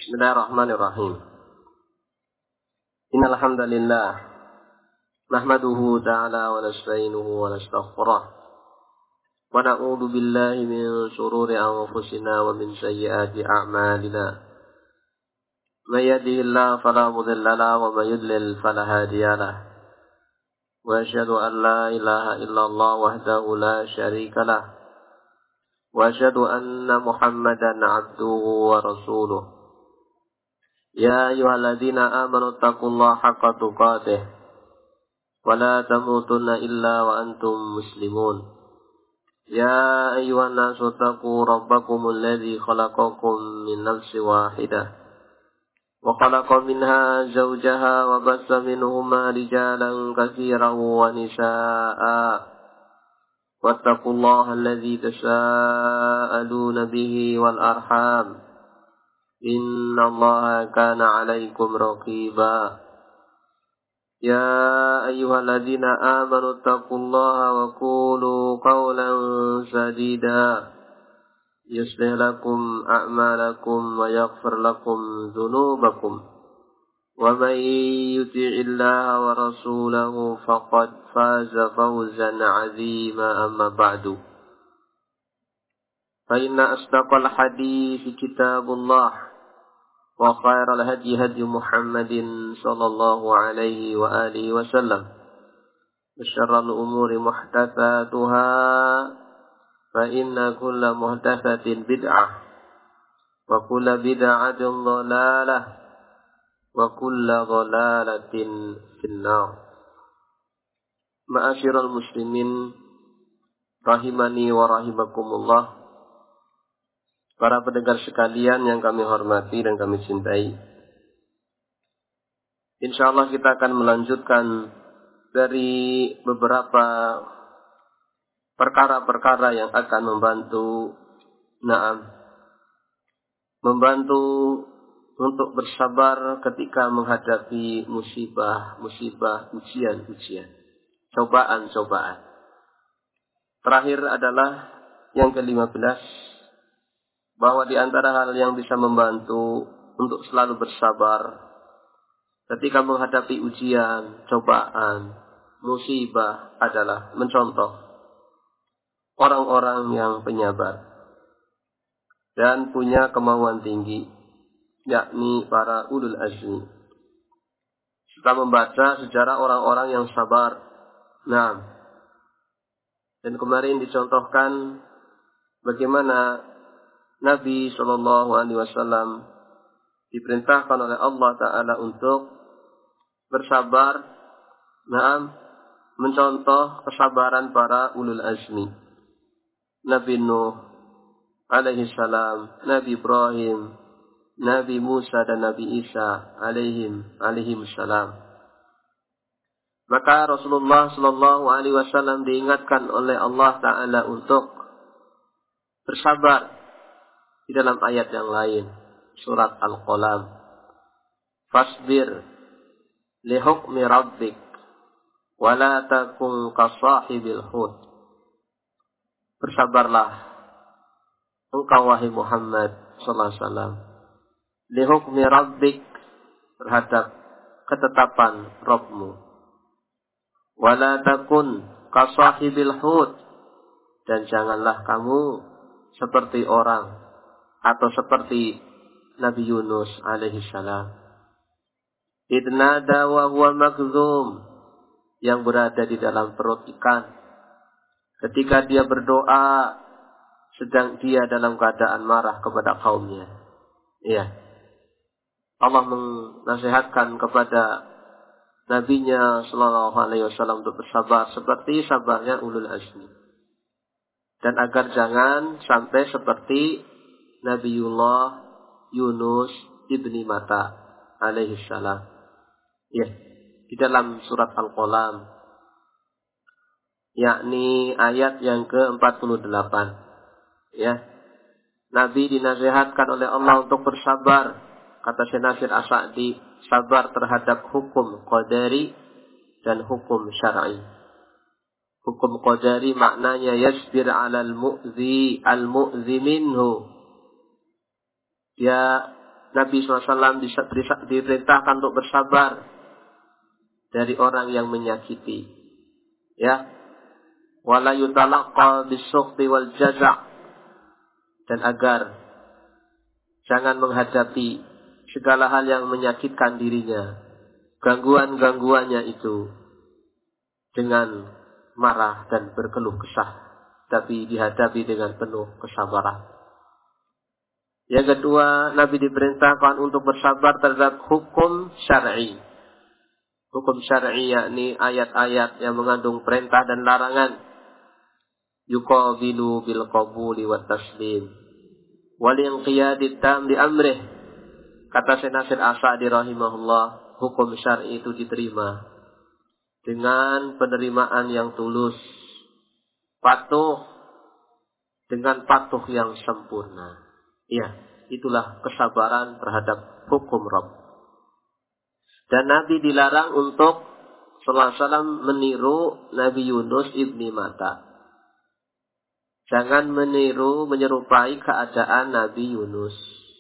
Bismillahirrahmanirrahim. Innal hamdalillah nahmaduhu ta'ala wa nasta'inuhu wa nastaghfiruh wa na'udzu billahi min shururi anfusina wa min sayyiati a'malina. May yahdihillahu fala mudilla lahu wa may yudlil fala hadiya lahu. Wa asyhadu an la ilaha illallah wahdahu la syarika lahu wa asyhadu anna Muhammadan 'abduhu wa rasuluh. Ya ayyuhalladzina amanu taqullaha haqqa tuqatih wa la tamutunna illa wa antum muslimun. Ya ayyuhan nasu taqu rabbakumul ladzi khalaqakum min nafsin wahidah wa khalaqa minha zawjaha wa bassa minhuma rijalan katsiran wa nisaa'a wattaqullaha alladzi tasaaluna bihi wal arham Inna Allaha kana 'alaikum raqiba. Ya ayyuhalladzina amanu taqullaha wa qulu qawlan sadida yuslih lakum a'malakum wa yaghfir lakum dhunubakum wa may yuti'illaha wa rasulahu faqad faza fawzan 'azima amma ba'du. Fa inna asdaqal hadithi kitabullah wa khairal hadi hadi Muhammadin sallallahu alaihi wa alihi wasallam wa syarrul umuri muhdatsatuha fa inna kulla muhdatsatin bid'ah wa kulla bid'atin dhalalah wa kulla dhalalatin finnar. Ma'asyiral muslimin rahimani wa rahimakumullah. Para pendengar sekalian yang kami hormati dan kami cintai, insyaallah kita akan melanjutkan dari beberapa perkara-perkara yang akan membantu untuk bersabar ketika menghadapi musibah, ujian, cobaan. Terakhir adalah yang ke-15, bahwa di antara hal yang bisa membantu untuk selalu bersabar ketika menghadapi ujian, cobaan, musibah adalah mencontoh orang-orang yang penyabar dan punya kemauan tinggi, yakni para ulul azmi. Kita membaca sejarah orang-orang yang sabar. Dan kemarin dicontohkan bagaimana Nabi SAW diperintahkan oleh Allah Ta'ala untuk bersabar, mencontoh kesabaran para ulul azmi. Nabi Nuh alaihi salam, Nabi Ibrahim, Nabi Musa dan Nabi Isa alaihim salam. Maka Rasulullah SAW diingatkan oleh Allah Ta'ala untuk bersabar di dalam ayat yang lain, surat Al-Qalam. Fasbir li hukmi rabbik wa la takun ka sahibil hut. Bersabarlah engkau wahai Muhammad sallallahu alaihi wasallam li hukmi rabbik, terhadap ketetapan Rabbmu. Wa la takun ka sahibil hut, dan janganlah kamu seperti orang atau seperti Nabi Yunus alaihi salam. Idnada wa huwa makzum, yang berada di dalam perut ikan. Ketika dia berdoa sedang dia dalam keadaan marah kepada kaumnya. Iya. Allah menasihatkan kepada nabinya sallallahu alaihi wasallam untuk bersabar seperti sabarnya ulul azmi. Dan agar jangan sampai seperti Nabiullah Yunus ibni Matta alaihi salam. Ya, di dalam surat Al-Qalam, yakni ayat yang ke-48. Ya. Nabi dinasihatkan oleh Allah untuk bersabar, kata Syekh Nasir As-Sa'di, sabar terhadap hukum qadari dan hukum syar'i. Hukum qadari maknanya yasbir 'alal mu'zi al-mu'zi minhu. Dia Nabi SAW diperintahkan untuk bersabar dari orang yang menyakiti. Ya. Wala yutalaqqa bis-sukhti wal jaza'. Dan agar jangan menghadapi segala hal yang menyakitkan dirinya, gangguan-gangguannya itu dengan marah dan berkeluh kesah, tapi dihadapi dengan penuh kesabaran. Yang kedua, Nabi diperintahkan untuk bersabar terhadap hukum syar'i. Hukum syar'i yakni ayat-ayat yang mengandung perintah dan larangan. Yuqabilu bil qabuli wat taslim wal inqiyadit tam li amrih. Kata Syekh Nasir As-Sa'di rahimahullah, hukum syar'i itu diterima dengan penerimaan yang tulus, patuh dengan patuh yang sempurna. Ya, itulah kesabaran terhadap hukum Rabb. Dan Nabi dilarang untuk sallallahu alaihi wasallam meniru Nabi Yunus ibni Matta. Jangan meniru, menyerupai keadaan Nabi Yunus.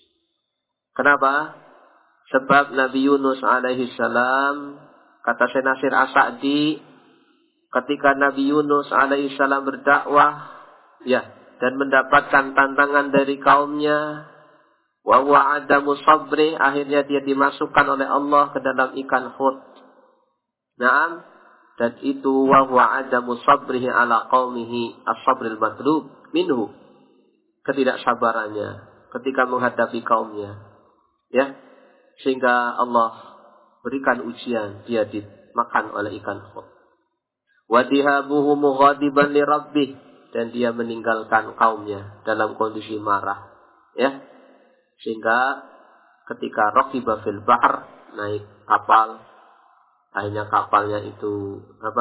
Kenapa? Sebab Nabi Yunus alaihi salam, kata Syekh Nasir As-Sa'di, ketika Nabi Yunus alaihi salam berdakwah, ya, dan mendapatkan tantangan dari kaumnya, wa wa'adamu sabri, akhirnya dia dimasukkan oleh Allah ke dalam ikan hut. Naam. Dan itu wa wa'adamu sabrihi ala qaumihi as-sabril matlub minhu. Ketidaksabarannya ketika menghadapi kaumnya. Ya. Sehingga Allah berikan ujian, dia dimakan oleh ikan hut. Wa dihabuhu mughadiban li rabbih, dan dia meninggalkan kaumnya dalam kondisi marah. Ya. Sehingga ketika raqiba fil bahr, naik kapal, akhirnya kapalnya itu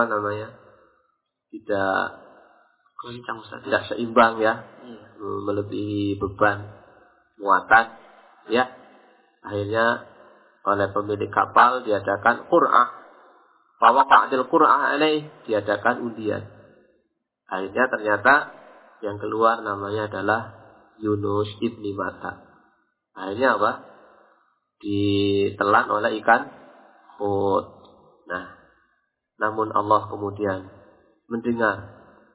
tidak seimbang, ya, melebihi beban muatan, ya. Akhirnya oleh pemilik kapal diadakan qur'ah, fawaqa'il qur'ah alaih, diadakan undian. Akhirnya ternyata yang keluar namanya adalah Yunus ibni Matta. Akhirnya apa? Ditelan oleh ikan hut. Nah, namun Allah kemudian mendengar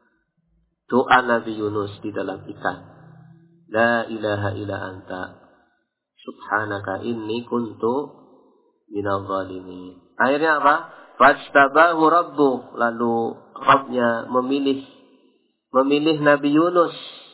doa Nabi Yunus di dalam ikan. La ilaha illa anta subhanaka inni kuntu minadh dhalimin. Akhirnya apa? Fajtabahu rabbuh, lalu Rabbnya memilih Nabi Yunus.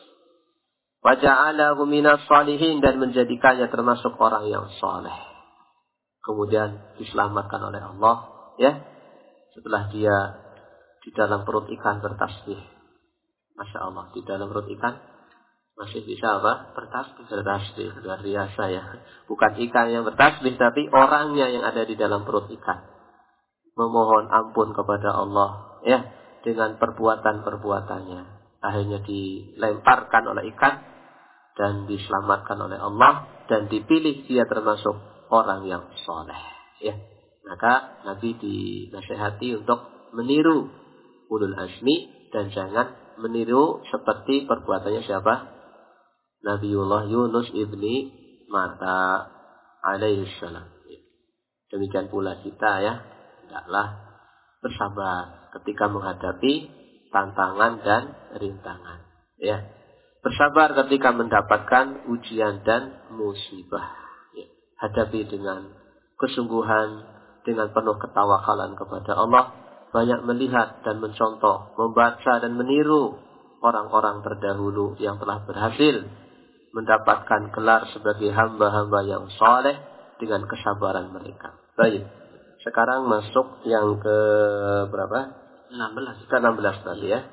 Waja'alahu minas salihin, dan menjadikannya termasuk orang yang saleh. Kemudian diselamatkan oleh Allah, ya, setelah dia di dalam perut ikan bertasbih. Masya Allah, di dalam perut ikan masih bisa apa? Bertasbih, luar biasa, ya. Bukan ikan yang bertasbih, tapi orangnya yang ada di dalam perut ikan memohon ampun kepada Allah, ya, dengan perbuatan-perbuatannya. Akhirnya dilemparkan oleh ikan dan diselamatkan oleh Allah, dan dipilih dia termasuk orang yang soleh, ya. Maka Nabi dinasihati untuk meniru ulul azmi, dan jangan meniru seperti perbuatannya siapa? Nabiullah Yunus ibni Matta alaihi salam. Demikian pula kita, ya, hendaklah bersabar ketika menghadapi tantangan dan rintangan, ya. Bersabar ketika mendapatkan ujian dan musibah, ya. Hadapi dengan kesungguhan, dengan penuh ketawakalan kepada Allah. Banyak melihat dan mencontoh, membaca dan meniru orang-orang terdahulu yang telah berhasil mendapatkan gelar sebagai hamba-hamba yang saleh dengan kesabaran mereka. Baik, sekarang masuk yang ke berapa? 16. Ke-16 tadi, ya.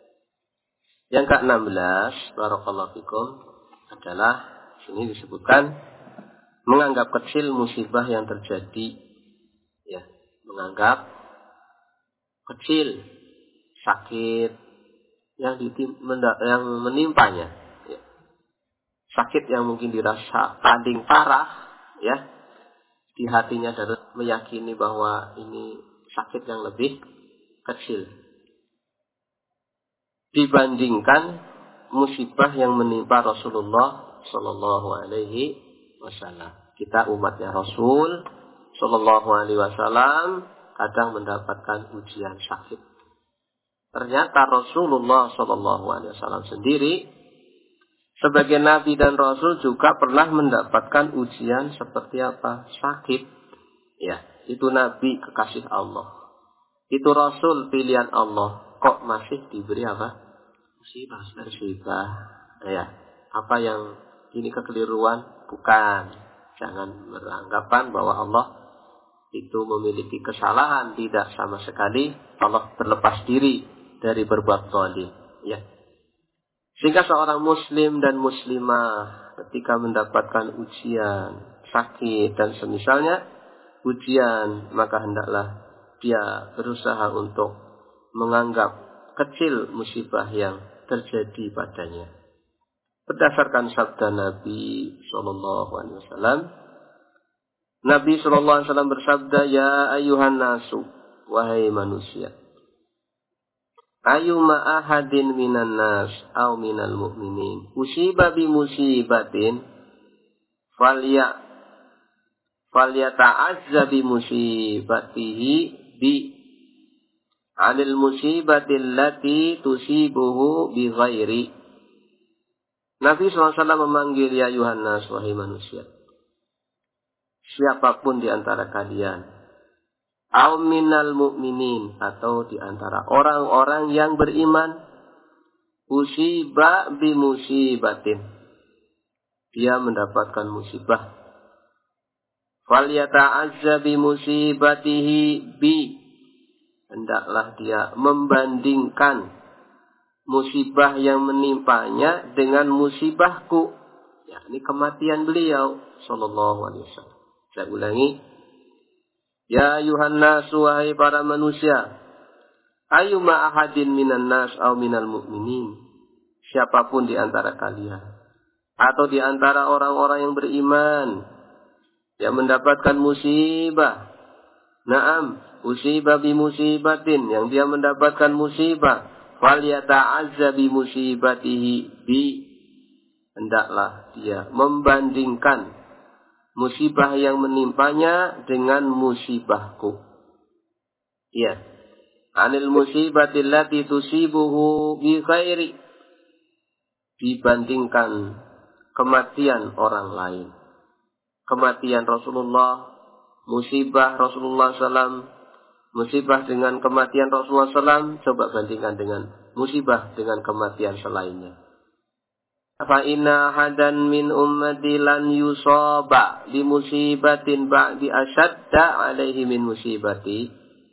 Yang ke-16, barakallahu fikum, adalah sini disebutkan menganggap kecil musibah yang terjadi, ya, menganggap kecil sakit yang menimpanya, ya. Sakit yang mungkin dirasa paling parah, ya, di hatinya adalah meyakini bahwa ini sakit yang lebih kecil dibandingkan musibah yang menimpa Rasulullah Sallallahu Alaihi Wasallam. Kita umatnya Rasul Sallallahu Alaihi Wasallam kadang mendapatkan ujian sakit. Ternyata Rasulullah Sallallahu Alaihi Wasallam sendiri sebagai Nabi dan Rasul juga pernah mendapatkan ujian seperti apa? Sakit. Ya, itu Nabi kekasih Allah. Itu Rasul pilihan Allah. Kok masih diberi apa? Musibah. Ya, apa yang ini kekeliruan? Bukan. Jangan beranggapan bahwa Allah itu memiliki kesalahan. Tidak, sama sekali. Allah berlepas diri dari berbuat zalim. Ya. Sehingga seorang muslim dan muslimah ketika mendapatkan ujian, sakit dan semisalnya ujian, maka hendaklah dia berusaha untuk menganggap kecil musibah yang terjadi padanya. Berdasarkan sabda Nabi Sallallahu Alaihi Wasallam, Nabi Sallallahu Alaihi Wasallam bersabda, ya ayuhan nasu, wahai manusia, ayyuma ahadin minan nas au minal mu'minin usiba bi musibatin falyata'azza bi musibatihi bi anil musibatil lati tusibuhu bi ghairi. Nabi SAW memanggil ya Yuhannas, wahai manusia, siapapun di antara kalian, au minal mu'minin, atau di antara orang-orang yang beriman, usiba bi musibatin, dia mendapatkan musibah, falyata'azza bi musibatihi bi, hendaklah dia membandingkan musibah yang menimpanya dengan musibahku, yakni kematian beliau sallallahu alaihi wasallam. Saya ulangi, ya Yuhannas, wahai para manusia, ayyuma ahadin minan nas au minal mu'minin, siapapun di antara kalian atau di antara orang-orang yang beriman yang mendapatkan musibah, na'am, usibah bi musibatin, yang dia mendapatkan musibah, falyata'azza bi musibatihi bi, hendaklah dia membandingkan musibah yang menimpanya dengan musibahku. Ya. Anil musibatil lati tusibuhu bi khairi, dibandingkan kematian orang lain. Kematian Rasulullah, musibah Rasulullah SAW, musibah dengan kematian Rasulullah SAW, coba bandingkan dengan musibah dengan kematian selainnya. Fa inna hadan min ummati lan yusaba bi musibatin ba'di asyadda alaihi min musibati.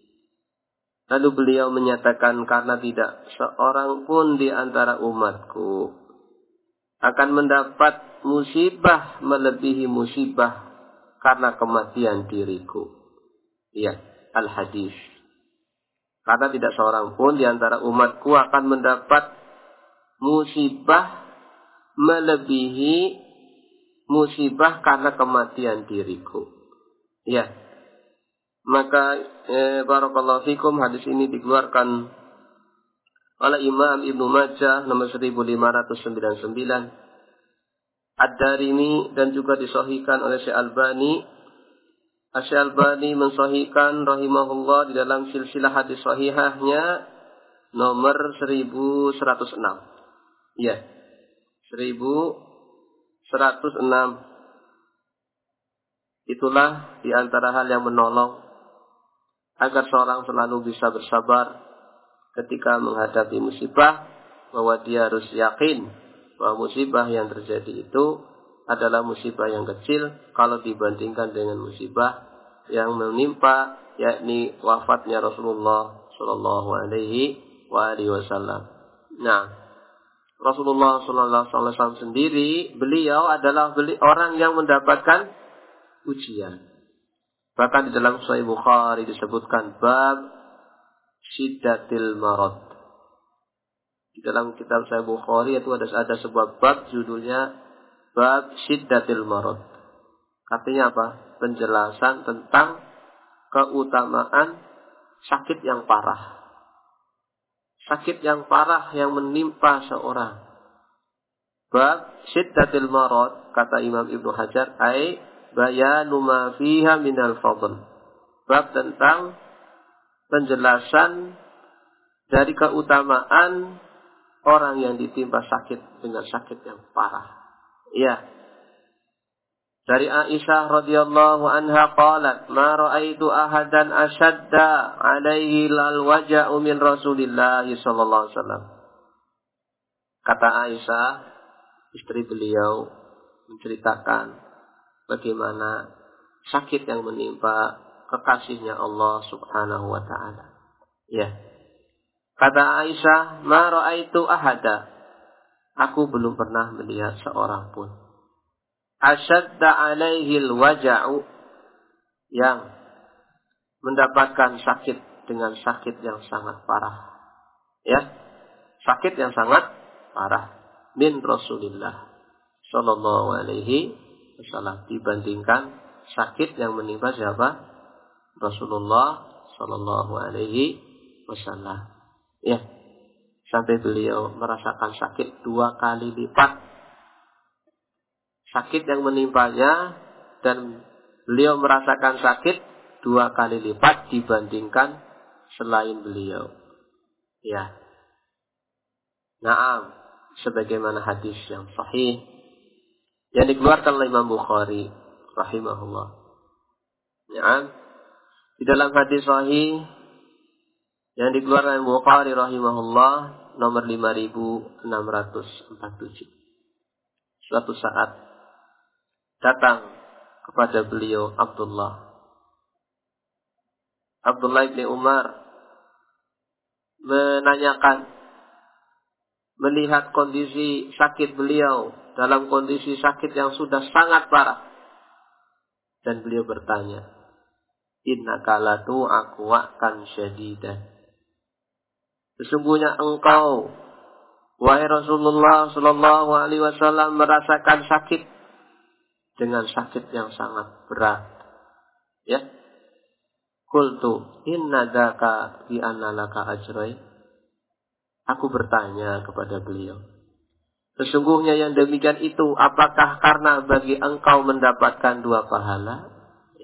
Lalu beliau menyatakan, karena tidak seorang pun di antara umatku akan mendapat musibah melebihi musibah karena kematian diriku. Iya, al-hadis. Karena tidak seorang pun di antara umatku akan mendapat musibah melebihi musibah karena kematian diriku. Ya. Maka barakallahu fikum, hadis ini dikeluarkan oleh Imam Ibnu Majah nomor 1599, Ad-Darimi, dan juga disahihkan oleh Syekh Albani. Syekh Albani mensahihkan rahimahullah di dalam silsilah hadis sahihahnya nomor 1106. Ya. 1106. Itulah di antara hal yang menolong agar seorang selalu bisa bersabar ketika menghadapi musibah, bahwa dia harus yakin bahwa musibah yang terjadi itu adalah musibah yang kecil kalau dibandingkan dengan musibah yang menimpa, yakni wafatnya Rasulullah Shallallahu Alaihi Wasallam. Nah, Rasulullah Sallallahu Alaihi Wasallam sendiri, beliau adalah orang yang mendapatkan ujian. Bahkan di dalam Sahih Bukhari disebutkan bab syiddatil marad. Di dalam kitab Sahih Bukhari itu ada sebuah bab judulnya bab syiddatil marad. Artinya apa? Penjelasan tentang keutamaan sakit yang parah. Sakit yang parah yang menimpa seorang. Bab syiddatil marad, kata Imam Ibnu Hajar, ai bayanu ma fiha minal fadl. Bab tentang penjelasan dari keutamaan orang yang ditimpa sakit dengan sakit yang parah. Ya. Dari Aisyah radhiyallahu anha qalat, "Ma ra'aitu ahadan ashadda 'alaihi lal waja'u min Rasulillah sallallahu alaihi wasallam." Kata Aisyah, istri beliau menceritakan bagaimana sakit yang menimpa kekasihnya Allah Subhanahu wa taala. Ya. Kata Aisyah, "Ma ra'aitu ahada." Aku belum pernah melihat seorang pun asyadda 'alaihi al-waja'u, yang mendapatkan sakit dengan sakit yang sangat parah. Ya. Sakit yang sangat parah min Rasulillah sallallahu alaihi wasallam, dibandingkan sakit yang menimpa siapa? Rasulullah sallallahu alaihi wasallam. Ya. Sampai beliau merasakan sakit 2 kali lipat sakit yang menimpanya, dan beliau merasakan sakit 2 kali lipat dibandingkan selain beliau. Ya. Naam, sebagaimana hadis yang sahih yang dikeluarkan oleh Imam Bukhari rahimahullah. Ya. Di dalam hadis sahih yang dikeluarkan oleh Bukhari rahimahullah nomor 5647. Suatu saat datang kepada beliau Abdullah bin Umar, menanyakan, melihat kondisi sakit beliau dalam kondisi sakit yang sudah sangat parah, dan beliau bertanya, "Innaka latu aqwa'kan syadidan." Sesungguhnya engkau, wahai Rasulullah sallallahu alaihi wasallam, merasakan sakit dengan sakit yang sangat berat. Ya. Qultu inna dzaka bi anna laka ajrai. Aku bertanya kepada beliau, sesungguhnya yang demikian itu apakah karena bagi engkau mendapatkan 2 pahala?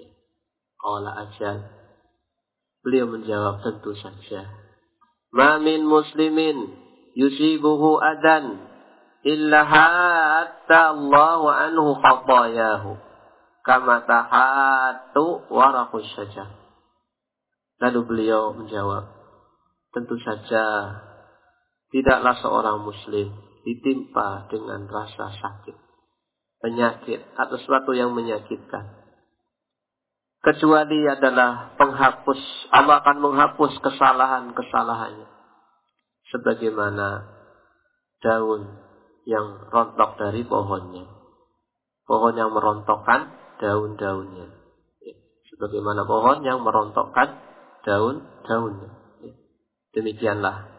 Qala ajal. Beliau menjawab, tentu saja. Ma min muslimin yusibuhu adan illa hatta Allahu anhu khatayahu kama tahatu waraqus syajar. Lalu beliau menjawab, tentu saja tidaklah seorang muslim ditimpa dengan rasa sakit, penyakit atau sesuatu yang menyakitkan, kecuali adalah penghapus. Allah akan menghapus kesalahan-kesalahannya, sebagaimana daun yang rontok dari pohonnya. Pohon yang merontokkan daun-daunnya. Sebagaimana pohon yang merontokkan daun-daunnya. Demikianlah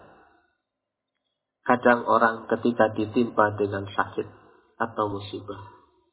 kadang orang ketika ditimpa dengan sakit atau musibah,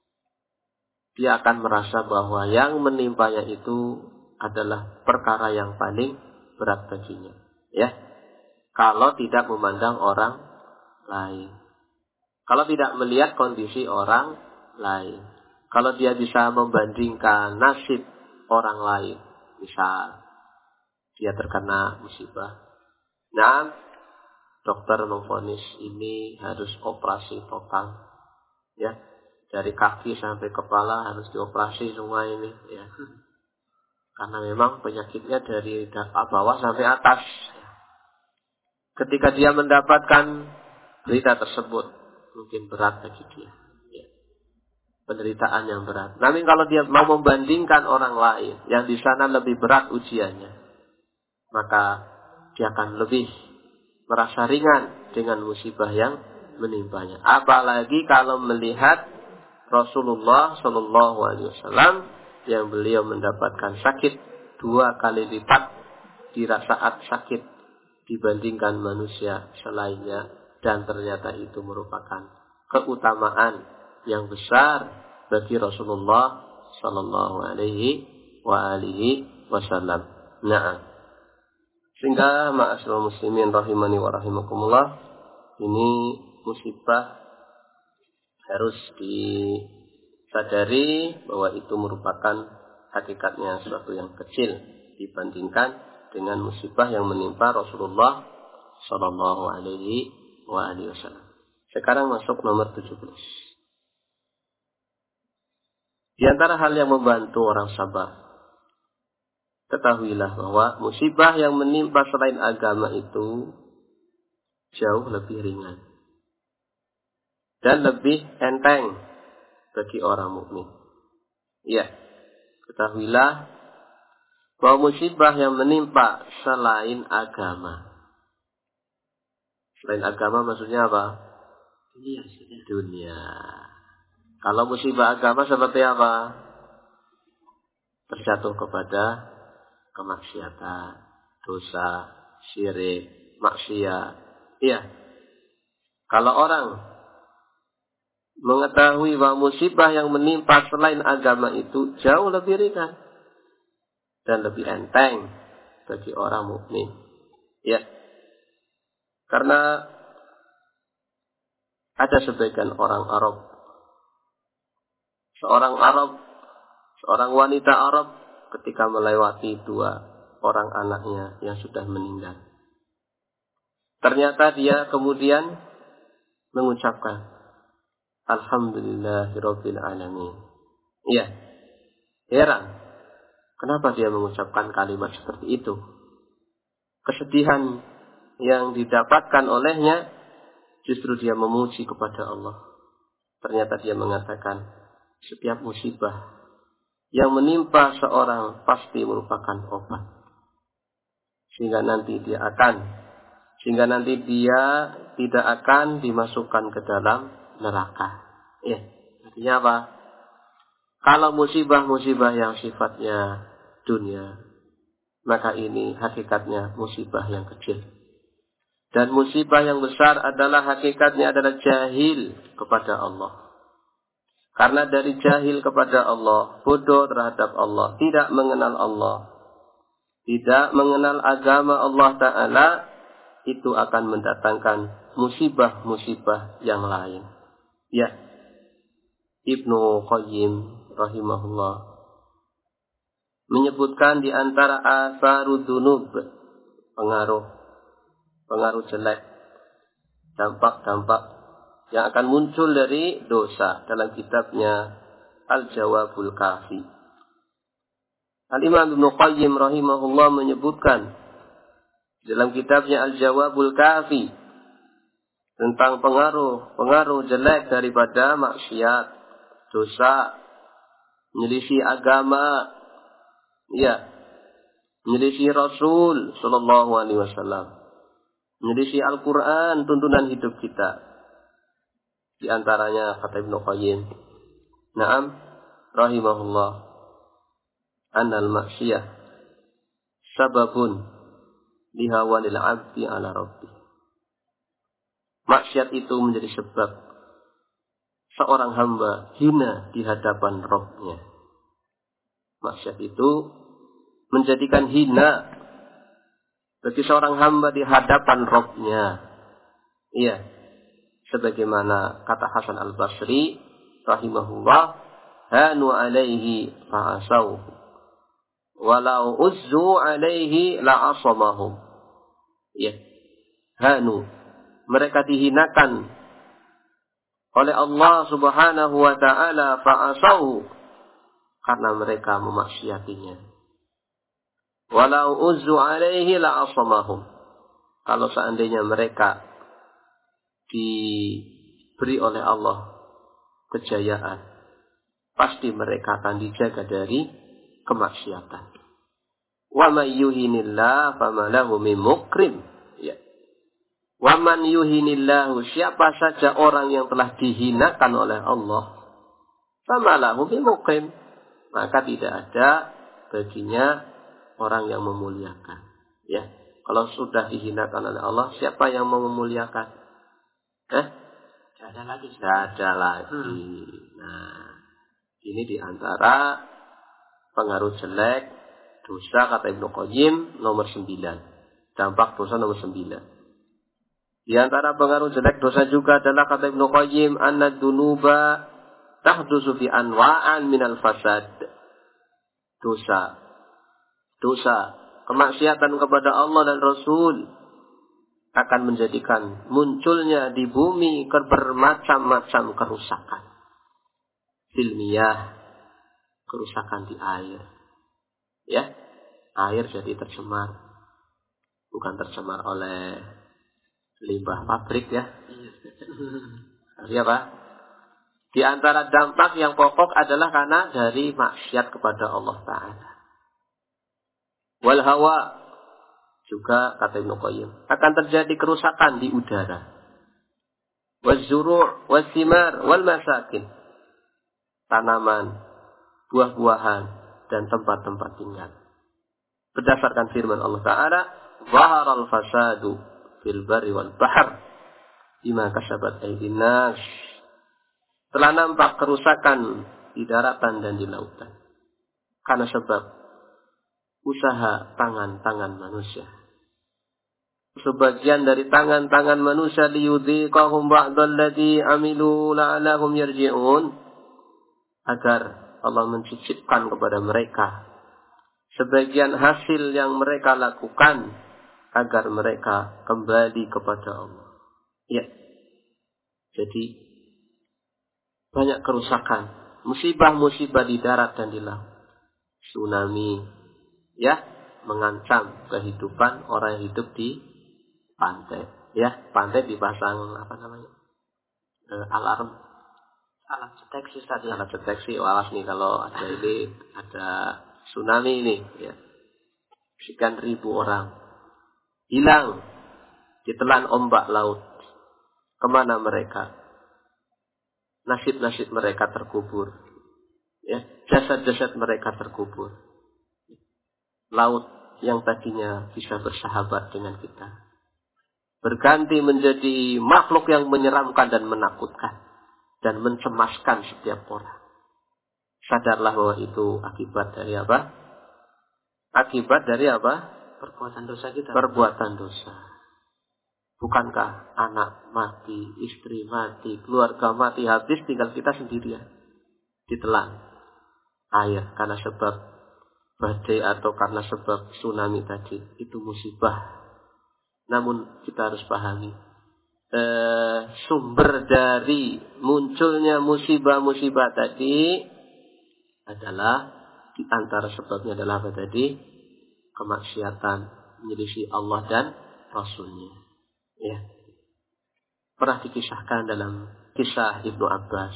dia akan merasa bahwa yang menimpanya itu adalah perkara yang paling berat baginya. Ya. Kalau tidak memandang orang lain. Kalau tidak melihat kondisi orang lain. Kalau dia bisa membandingkan nasib orang lain. Misal, dia terkena musibah. Nah, dokter memvonis ini harus operasi total. Ya, dari kaki sampai kepala harus dioperasi semua ini. Ya. Karena memang penyakitnya dari bawah sampai atas. Ketika dia mendapatkan berita tersebut, mungkin berat bagi dia. Ya. Penderitaan yang berat. Namun kalau dia mau membandingkan orang lain yang di sana lebih berat ujiannya, maka dia akan lebih merasa ringan dengan musibah yang menimpanya. Apalagi kalau melihat Rasulullah Shallallahu Alaihi Wasallam yang beliau mendapatkan sakit 2 kali lipat di saat sakit dibandingkan manusia selainnya. Dan ternyata itu merupakan keutamaan yang besar bagi Rasulullah sallallahu alaihi wasallam. Nah, sehingga ma'asyiral muslimin rahimani wa rahimakumullah, ini musibah harus sadari bahwa itu merupakan hakikatnya sesuatu yang kecil dibandingkan dengan musibah yang menimpa Rasulullah Shallallahu Alaihi Wasallam. Sekarang masuk nomor 17. Di antara hal yang membantu orang sabar, ketahuilah bahwa musibah yang menimpa selain agama itu jauh lebih ringan dan lebih enteng bagi orang mukmin. Ya, ketahuilah bahwa musibah yang menimpa selain agama. Selain agama maksudnya apa? Dunia. Kalau musibah agama seperti apa? Terjatuh kepada kemaksiatan, dosa, syirik, maksiat. Iya. Kalau orang mengetahui bahwa musibah yang menimpa selain agama itu jauh lebih ringan dan lebih enteng bagi orang mukmin. Ya. Karena ada sebagian orang Arab, seorang wanita Arab ketika melewati 2 orang anaknya yang sudah meninggal. Ternyata dia kemudian mengucapkan Alhamdulillahirabbil alamin. Iya. Heran. Kenapa dia mengucapkan kalimat seperti itu? Kesedihan yang didapatkan olehnya justru dia memuji kepada Allah. Ternyata dia mengatakan setiap musibah yang menimpa seorang pasti merupakan obat. Sehingga nanti dia tidak akan dimasukkan ke dalam neraka. Ya, artinya apa? Kalau musibah-musibah yang sifatnya dunia, maka ini hakikatnya musibah yang kecil. Dan musibah yang besar adalah hakikatnya adalah jahil kepada Allah. Karena dari jahil kepada Allah, bodoh terhadap Allah, tidak mengenal Allah, tidak mengenal agama Allah Ta'ala, itu akan mendatangkan musibah-musibah yang lain. Ya, Ibnu Qayyim rahimahullah menyebutkan di antara asarud dzunub, pengaruh jelek, dampak-dampak yang akan muncul dari dosa dalam kitabnya Al-Jawabul Kafi. Al-Imam Ibnu Qayyim rahimahullah menyebutkan dalam kitabnya Al-Jawabul Kafi tentang pengaruh jelek daripada maksiat, dosa, menyelisih agama, ya, menyelisih Rasul sallallahu alaihi wasallam, menyelisih Al-Quran, tuntunan hidup kita. Di antaranya kata Ibnu Qayyim, na'am rahimahullah, annal maksiyah sababun lihawanil abdi ala rabbih. Maksiat itu menjadi sebab seorang hamba hina di hadapan Rabb-nya. Maksiat itu menjadikan hina bagi seorang hamba di hadapan Rabb-nya. Iya. Sebagaimana kata Hasan Al-Basri rahimahullah, hanu alaihi fa'asauhu walau uzzu alaihi la'asamahum. Iya. Hanu, mereka dihinakan oleh Allah Subhanahu wa ta'ala fa'asauhu, karena mereka memaksiatinya. Walau uzzu alaihi la'asamahum, kalau seandainya mereka diberi oleh Allah kejayaan, pasti mereka akan dijaga dari kemaksiatan. Wa may yuhinillah fama lahu min mukrim. Ya. Wa man yuhinillahu, siapa saja orang yang telah dihinakan oleh Allah, fama lahu min mukrim, maka tidak ada baginya orang yang memuliakan. Ya. Kalau sudah dihinakan oleh Allah, siapa yang mau memuliakan? Tidak ada lagi. Nah, ini diantara pengaruh jelek dosa, kata Ibnu Qayyim, nomor 9. Dampak dosa nomor 9. Di antara pengaruh jelek dosa juga adalah, kata Ibnu Qayyim, anna dunuba tahdusu fi anwa'an minal fasad. Dosa, kemaksiatan kepada Allah dan Rasul akan menjadikan munculnya di bumi bermacam-macam kerusakan. Filmiyah, kerusakan di air. Ya, air jadi tercemar. Bukan tercemar oleh limbah pabrik ya. Iya Pak. Di antara dampak yang pokok adalah karena dari maksiat kepada Allah Ta'ala. Wal hawa, juga kata Ibnu Qayyim, akan terjadi kerusakan di udara. Waz zuru' waz thimar wal masakin, tanaman, buah-buahan dan tempat-tempat tinggal. Berdasarkan firman Allah Ta'ala, zaharal fasadu fil barri wal bahr bima kasabat aydin nas. Telah nampak kerusakan di daratan dan di lautan karena sebab usaha tangan-tangan manusia. Sebagian dari tangan-tangan manusia liyudhiqahum ba'dalladzi amilu la'allahum yarji'un, agar Allah mencicipkan kepada mereka sebagian hasil yang mereka lakukan agar mereka kembali kepada Allah. Ya. Jadi banyak kerusakan, musibah-musibah di darat dan di laut. Tsunami, ya, mengancam kehidupan orang yang hidup di pantai. Ya, pantai dipasang alarm, alat deteksi tadi. Alat deteksi, awas nih kalau ada ini, ada tsunami ini, ya. Sekian ribu orang hilang ditelan ombak laut. Kemana mereka? Nasib-nasib mereka terkubur. Ya, jasad-jasad mereka terkubur. Laut yang tadinya bisa bersahabat dengan kita berganti menjadi makhluk yang menyeramkan dan menakutkan dan mencemaskan setiap orang. Sadarlah bahwa itu akibat dari apa? Akibat dari apa? Perbuatan dosa kita. Perbuatan dosa. Bukankah anak mati, istri mati, keluarga mati, habis tinggal kita sendirian ditelan air karena sebab badai atau karena sebab tsunami tadi. Itu musibah. Namun kita harus pahami sumber dari munculnya musibah-musibah tadi adalah, di antara sebabnya adalah apa tadi? Kemaksiatan, menyelisih Allah dan Rasulnya. Ya, pernah dikisahkan dalam kisah Ibnu Abbas.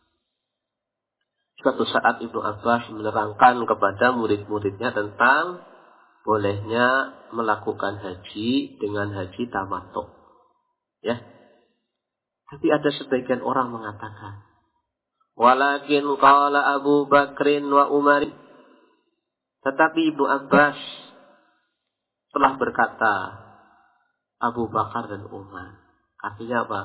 Suatu saat Ibnu Abbas menerangkan kepada murid-muridnya tentang bolehnya melakukan haji dengan haji tamattu. Ya. Tapi ada sebagian orang mengatakan, walakin qala Abu Bakrin wa Umar. Tetapi Ibnu Abbas telah berkata Abu Bakar dan Umar. Artinya apa?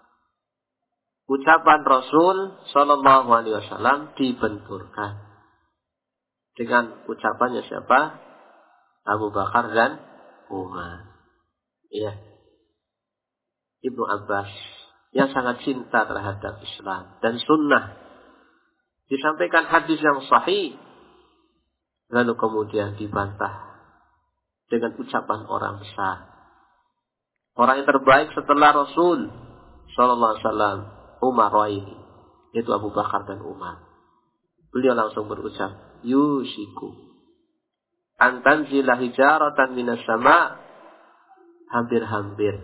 Ucapan Rasul Sallallahu Alaihi Wasallam dibenturkan dengan ucapannya siapa? Abu Bakar dan Umar. Iya. Ibnu Abbas yang sangat cinta terhadap Islam dan sunnah. Disampaikan hadis yang sahih. Lalu kemudian dibantah dengan ucapan orang besar. Orang yang terbaik setelah Rasul Sallallahu Alaihi Wasallam, Umar ini, yaitu Abu Bakar dan Umar. Beliau langsung berucap, yusiku antanzilah hijaratan minas sama, hampir-hampir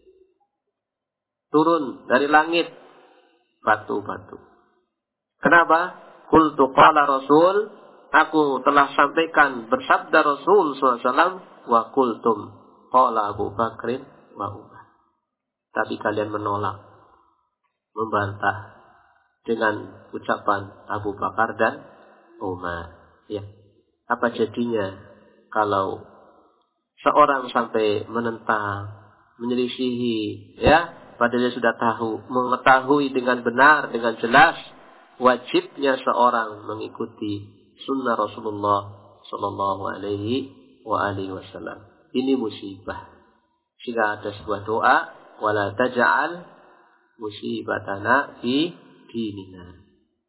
turun dari langit batu-batu. Kenapa? Qultu qala Rasul, aku telah sampaikan bersabda Rasul SAW, wa qultum qala Abu Bakrin wa Umar. Tapi kalian menolak, membantah dengan ucapan Abu Bakar dan Umar. Ya. Apa jadinya kalau seorang sampai menentang, menyelisihi, ya, padahal dia sudah mengetahui dengan benar, dengan jelas wajibnya seorang mengikuti sunnah Rasulullah Sallallahu Alaihi Wasallam. Ini musibah. Jika ada sebuah doa, wala taj'al musibatana fi dinina.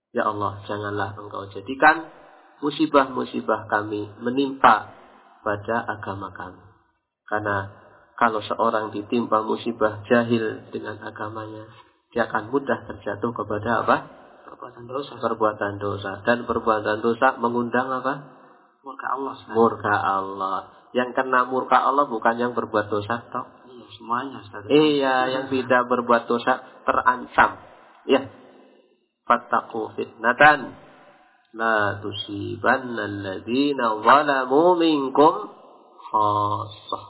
Ya Allah, janganlah Engkau jadikan musibah-musibah kami menimpa pada agama kami. Karena kalau seorang ditimpa musibah jahil dengan agamanya, dia akan mudah terjatuh kepada apa? Perbuatan dosa. Dan perbuatan dosa mengundang apa? Murka Allah. Murka Allah. Yang kena murka Allah bukan yang berbuat dosa, toh? Iya, semuanya. Iya, yang tidak berbuat dosa terancam. Ya. Fattaqu fitnatan la tusibanna alladziina zalamu minkum khassah.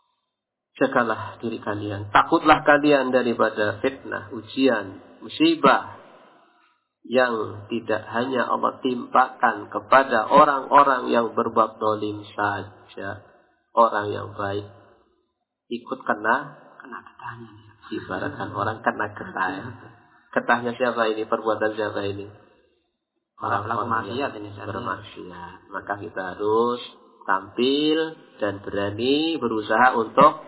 Jagalah diri kalian. Takutlah kalian daripada fitnah, ujian, musibah yang tidak hanya Allah timpakan kepada orang-orang yang berbuat zalim saja. Orang yang baik ikut kena getahnya. Ibaratkan orang kena getah. Getahnya siapa ini? Perbuatan siapa ini? Orang-orang maksiat ini. Bermaksiat. Maka kita harus tampil dan berani berusaha untuk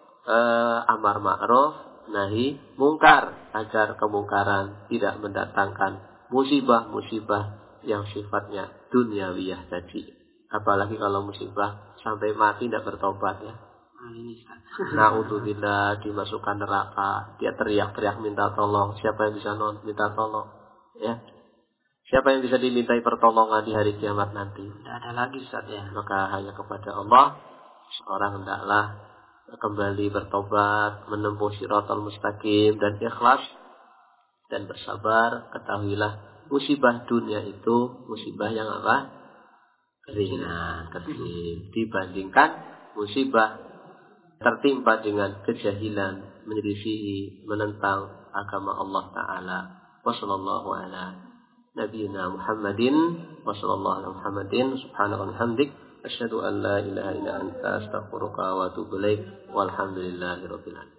amar ma'ruf nahi mungkar, agar kemungkaran tidak mendatangkan musibah-musibah yang sifatnya duniawiyah tadi. Apalagi kalau musibah sampai mati tidak bertobat, ya. Na'udzubillah, dimasukkan neraka, dia teriak-teriak minta tolong. Siapa yang bisa minta tolong? Ya. Siapa yang bisa dimintai pertolongan di hari kiamat nanti? Tidak ada lagi, Ustaz, ya. Maka hanya kepada Allah seorang hendaklah kembali bertobat, menempuh shiratal mustaqim dan ikhlas dan bersabar. Ketahuilah musibah dunia itu musibah yang apa? Ringan, kecil dibandingkan musibah tertimpa dengan kejahilan, menyelisihi, menentang agama Allah Ta'ala. Wassallallahu ala nabiyina Muhammadin wassallallahu ala Muhammadin subhanahu wa hamdik asyhadu an la ilaha illa anta astaghfiruka wa atubu ilaik walhamdulillahi rabbil alamin.